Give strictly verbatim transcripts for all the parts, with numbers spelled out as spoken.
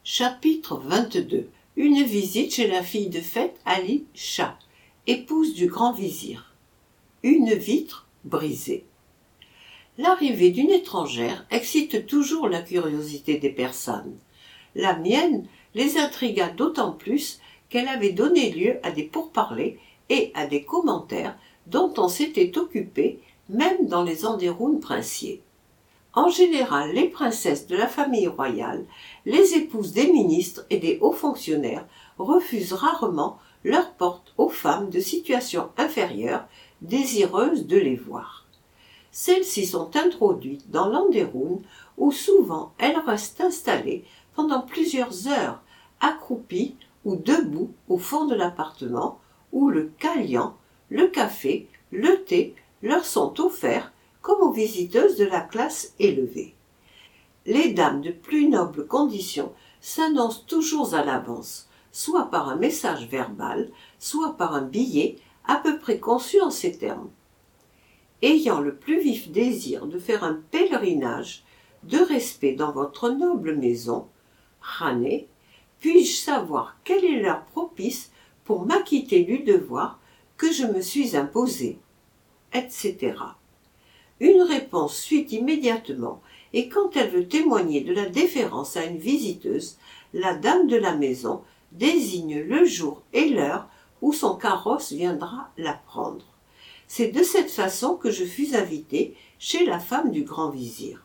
Chapitre vingt-deux. Une visite chez la fille de fête Ali Shah, épouse du grand vizir. Une vitre brisée. L'arrivée d'une étrangère excite toujours la curiosité des personnes. La mienne les intrigua d'autant plus qu'elle avait donné lieu à des pourparlers et à des commentaires dont on s'était occupé même dans les environs princiers. En général, les princesses de la famille royale, les épouses des ministres et des hauts fonctionnaires refusent rarement leur porte aux femmes de situation inférieure désireuses de les voir. Celles-ci sont introduites dans l'Anderoun où souvent elles restent installées pendant plusieurs heures, accroupies ou debout au fond de l'appartement où le kalian, le café, le thé leur sont offerts comme aux visiteuses de la classe élevée. Les dames de plus noble condition s'annoncent toujours à l'avance, soit par un message verbal, soit par un billet à peu près conçu en ces termes. Ayant le plus vif désir de faire un pèlerinage de respect dans votre noble maison, Rané, puis-je savoir quelle est l'heure propice pour m'acquitter du devoir que je me suis imposé, et cetera. Une réponse suit immédiatement, et quand elle veut témoigner de la déférence à une visiteuse, la dame de la maison désigne le jour et l'heure où son carrosse viendra la prendre. C'est de cette façon que je fus invitée chez la femme du grand vizir.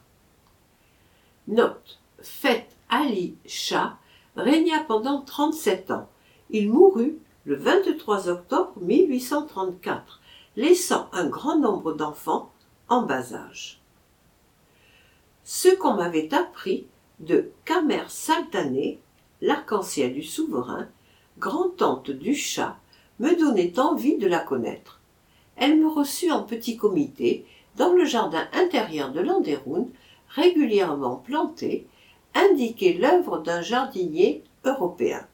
Note. Fête Ali Shah régna pendant trente-sept ans. Il mourut le vingt-trois octobre mille huit cent trente-quatre, laissant un grand nombre d'enfants en bas âge. Ce qu'on m'avait appris de Kamer Saltané, l'arc-en-ciel du souverain, grand-tante du Shah, me donnait envie de la connaître. Elle me reçut en petit comité dans le jardin intérieur de l'Anderoun, régulièrement planté, indiquait l'œuvre d'un jardinier européen.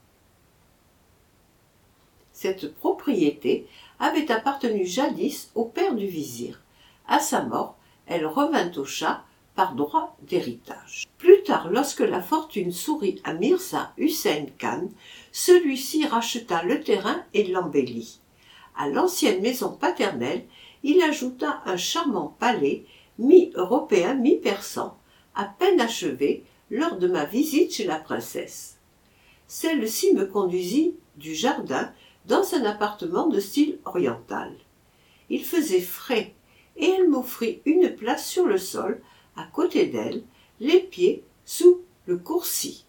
Cette propriété avait appartenu jadis au père du vizir. À sa mort, elle revint au Shah par droit d'héritage. Plus tard, lorsque la fortune sourit à Mirza Hussein Khan, celui-ci racheta le terrain et l'embellit. À l'ancienne maison paternelle, il ajouta un charmant palais, mi-européen, mi-persan, à peine achevé lors de ma visite chez la princesse. Celle-ci me conduisit du jardin dans un appartement de style oriental. Il faisait frais, et elle m'offrit une place sur le sol, à côté d'elle, les pieds sous le coursier.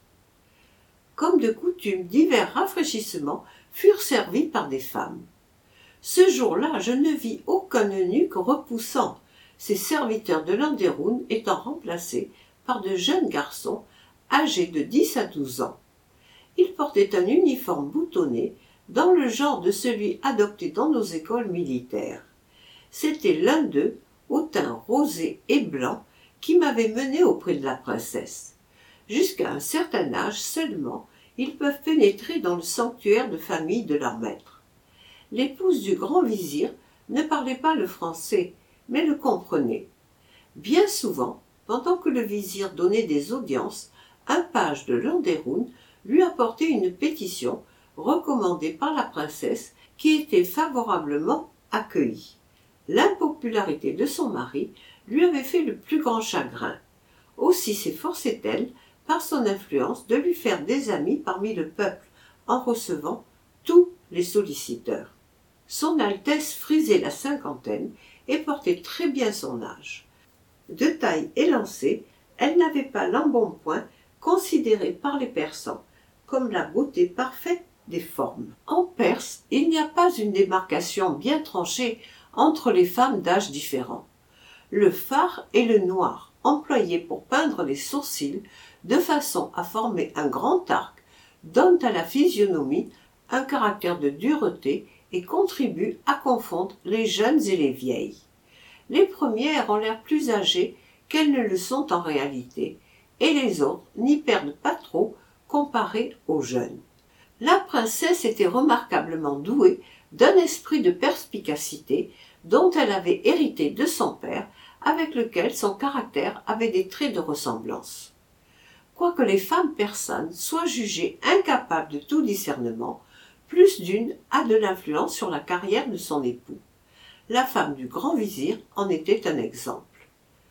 Comme de coutume, divers rafraîchissements furent servis par des femmes. Ce jour-là, je ne vis aucun eunuque repoussant, ces serviteurs de l'Anderoun étant remplacés par de jeunes garçons âgés de dix à douze ans. Ils portaient un uniforme boutonné, dans le genre de celui adopté dans nos écoles militaires. C'était l'un d'eux, au teint rosé et blanc, qui m'avait mené auprès de la princesse. Jusqu'à un certain âge seulement, ils peuvent pénétrer dans le sanctuaire de famille de leur maître. L'épouse du grand vizir ne parlait pas le français, mais le comprenait. Bien souvent, pendant que le vizir donnait des audiences, un page de l'Anderoun lui apportait une pétition recommandée par la princesse qui était favorablement accueillie. L'impopularité de son mari lui avait fait le plus grand chagrin. Aussi s'efforçait-elle, par son influence, de lui faire des amis parmi le peuple, en recevant tous les solliciteurs. Son Altesse frisait la cinquantaine et portait très bien son âge. De taille élancée, elle n'avait pas l'embonpoint considéré par les Persans comme la beauté parfaite des formes. En Perse, il n'y a pas une démarcation bien tranchée entre les femmes d'âge différents. Le fard est le noir, employé pour peindre les sourcils de façon à former un grand arc, donne à la physionomie un caractère de dureté et contribue à confondre les jeunes et les vieilles. Les premières ont l'air plus âgées qu'elles ne le sont en réalité, et les autres n'y perdent pas trop comparées aux jeunes. La princesse était remarquablement douée d'un esprit de perspicacité dont elle avait hérité de son père, avec lequel son caractère avait des traits de ressemblance. Quoique les femmes persanes soient jugées incapables de tout discernement, plus d'une a de l'influence sur la carrière de son époux. La femme du grand vizir en était un exemple.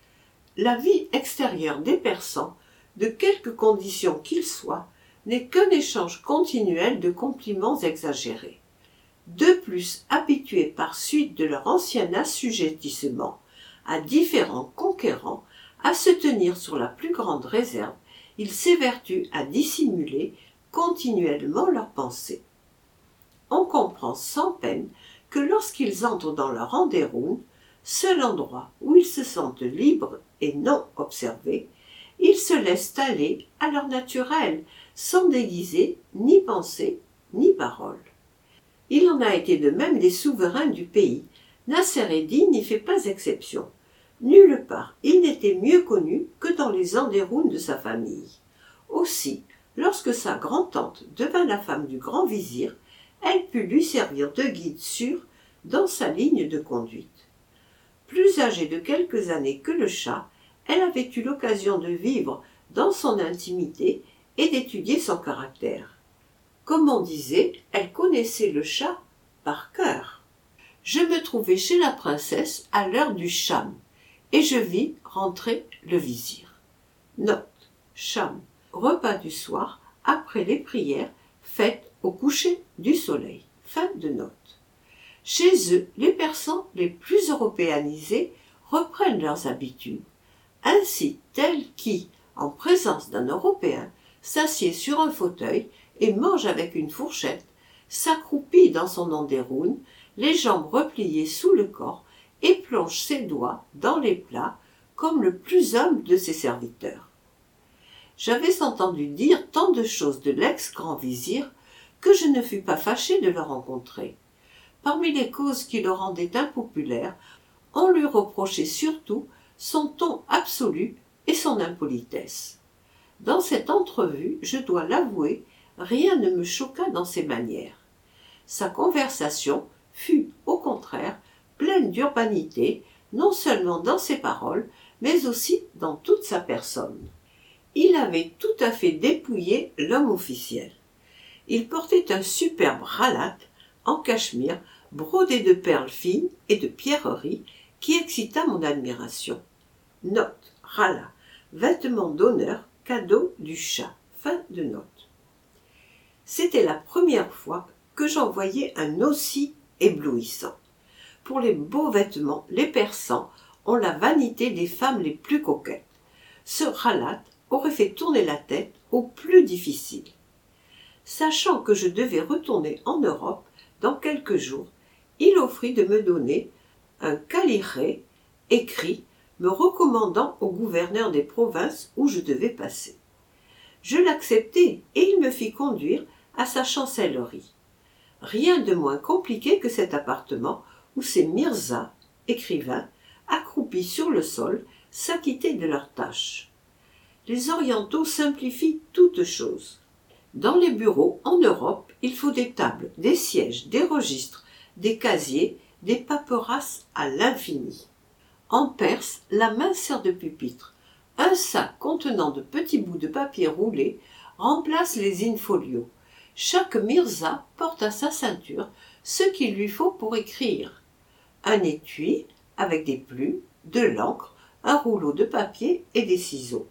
La vie extérieure des Persans, de quelque condition qu'il soit, n'est qu'un échange continuel de compliments exagérés. De plus, habitués par suite de leur ancien assujettissement à différents conquérants, à se tenir sur la plus grande réserve, ils s'évertuent à dissimuler continuellement leurs pensées. On comprend sans peine que lorsqu'ils entrent dans leur Anderun, seul endroit où ils se sentent libres et non observés, ils se laissent aller à leur naturel, sans déguiser ni pensée ni parole. Il en a été de même des souverains du pays. Nasser-ed-Din n'y fait pas exception. Nulle part il n'était mieux connu que dans les Anderun de sa famille. Aussi, lorsque sa grand-tante devint la femme du grand vizir, elle put lui servir de guide sûr dans sa ligne de conduite. Plus âgée de quelques années que le Shah, elle avait eu l'occasion de vivre dans son intimité et d'étudier son caractère. Comme on disait, elle connaissait le Shah par cœur. Je me trouvais chez la princesse à l'heure du Sham, et je vis rentrer le vizir. Note, Sham, repas du soir après les prières faites au coucher du soleil. Fin de note. Chez eux, les Persans les plus européanisés reprennent leurs habitudes. Ainsi, tel qui, en présence d'un Européen, s'assied sur un fauteuil et mange avec une fourchette, s'accroupit dans son Anderun, les jambes repliées sous le corps, et plonge ses doigts dans les plats comme le plus humble de ses serviteurs. J'avais entendu dire tant de choses de l'ex-grand vizir que je ne fus pas fâché de le rencontrer. Parmi les causes qui le rendaient impopulaire, on lui reprochait surtout son ton absolu et son impolitesse. Dans cette entrevue, je dois l'avouer, rien ne me choqua dans ses manières. Sa conversation fut, au contraire, pleine d'urbanité, non seulement dans ses paroles, mais aussi dans toute sa personne. Il avait tout à fait dépouillé l'homme officiel. Il portait un superbe khalat en cachemire, brodé de perles fines et de pierreries, qui excita mon admiration. Note, khalat, vêtement d'honneur, cadeau du Shah. Fin de note. C'était la première fois que j'en voyais un aussi éblouissant. Pour les beaux vêtements, les Persans ont la vanité des femmes les plus coquettes. Ce khalat aurait fait tourner la tête aux plus difficiles. Sachant que je devais retourner en Europe dans quelques jours, il offrit de me donner un caliret écrit me recommandant au gouverneur des provinces où je devais passer. Je l'acceptai et il me fit conduire à sa chancellerie. Rien de moins compliqué que cet appartement où ces mirzas, écrivains, accroupis sur le sol, s'acquittaient de leurs tâches. Les orientaux simplifient toutes choses. Dans les bureaux, en Europe, il faut des tables, des sièges, des registres, des casiers, des paperasses à l'infini. En Perse, la main sert de pupitre. Un sac contenant de petits bouts de papier roulé remplace les in-folios. Chaque mirza porte à sa ceinture ce qu'il lui faut pour écrire. Un étui avec des plumes, de l'encre, un rouleau de papier et des ciseaux.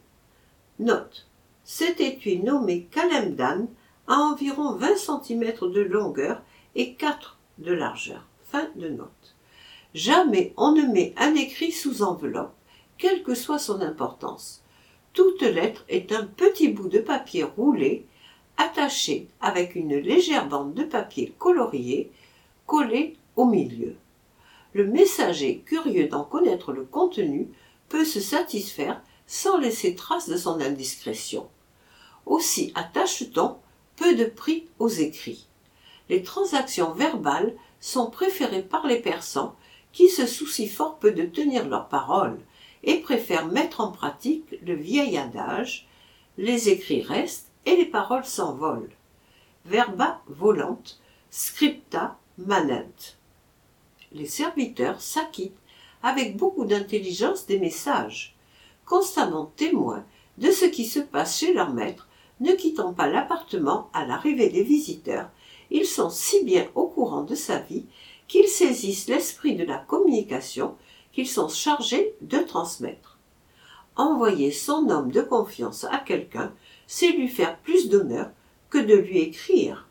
Note. Cet étui nommé Kalemdan a environ vingt centimètres de longueur et quatre de largeur. Fin de note. Jamais on ne met un écrit sous enveloppe, quelle que soit son importance. Toute lettre est un petit bout de papier roulé, attaché avec une légère bande de papier colorié, collée au milieu. Le messager, curieux d'en connaître le contenu, peut se satisfaire sans laisser trace de son indiscrétion. Aussi attache-t-on peu de prix aux écrits. Les transactions verbales sont préférées par les Persans qui se soucient fort peu de tenir leur parole et préfèrent mettre en pratique le vieil adage « les écrits restent et les paroles s'envolent ». Verba volant, scripta manent. Les serviteurs s'acquittent avec beaucoup d'intelligence des messages. Constamment témoins de ce qui se passe chez leur maître, ne quittant pas l'appartement à l'arrivée des visiteurs. Ils sont si bien au courant de sa vie qu'ils saisissent l'esprit de la communication qu'ils sont chargés de transmettre. Envoyer son homme de confiance à quelqu'un, c'est lui faire plus d'honneur que de lui écrire.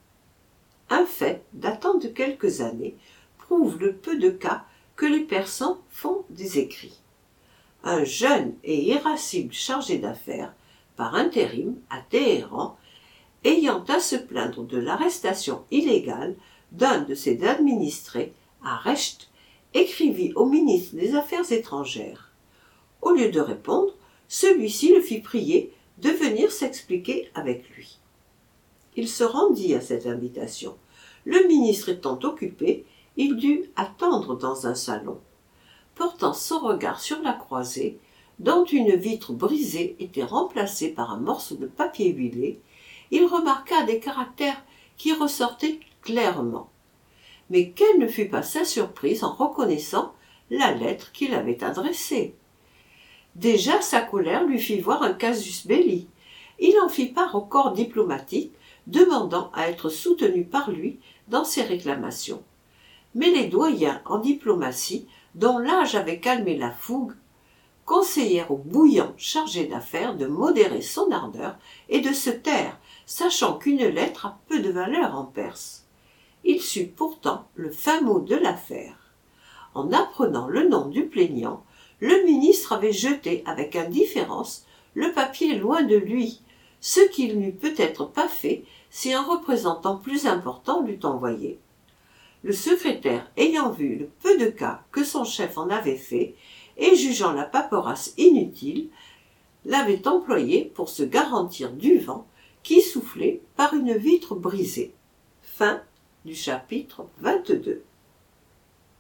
Un fait datant de quelques années prouve le peu de cas que les Persans font des écrits. Un jeune et irascible chargé d'affaires, par intérim à Téhéran, ayant à se plaindre de l'arrestation illégale d'un de ses administrés à Resht, écrivit au ministre des Affaires étrangères. Au lieu de répondre, celui-ci le fit prier de venir s'expliquer avec lui. Il se rendit à cette invitation. Le ministre étant occupé, il dut attendre dans un salon. Portant son regard sur la croisée, dont une vitre brisée était remplacée par un morceau de papier huilé, il remarqua des caractères qui ressortaient clairement. Mais quelle ne fut pas sa surprise en reconnaissant la lettre qu'il avait adressée. Déjà sa colère lui fit voir un casus belli. Il en fit part au corps diplomatique, demandant à être soutenu par lui dans ses réclamations. Mais les doyens en diplomatie, dont l'âge avait calmé la fougue, conseillèrent au bouillant chargé d'affaires de modérer son ardeur et de se taire, sachant qu'une lettre a peu de valeur en Perse. Il sut pourtant le fin mot de l'affaire. En apprenant le nom du plaignant, le ministre avait jeté avec indifférence le papier loin de lui, ce qu'il n'eût peut-être pas fait si un représentant plus important l'eût envoyé. Le secrétaire, ayant vu le peu de cas que son chef en avait fait, et jugeant la paperasse inutile, l'avait employé pour se garantir du vent qui soufflait par une vitre brisée. Fin du chapitre vingt-deux.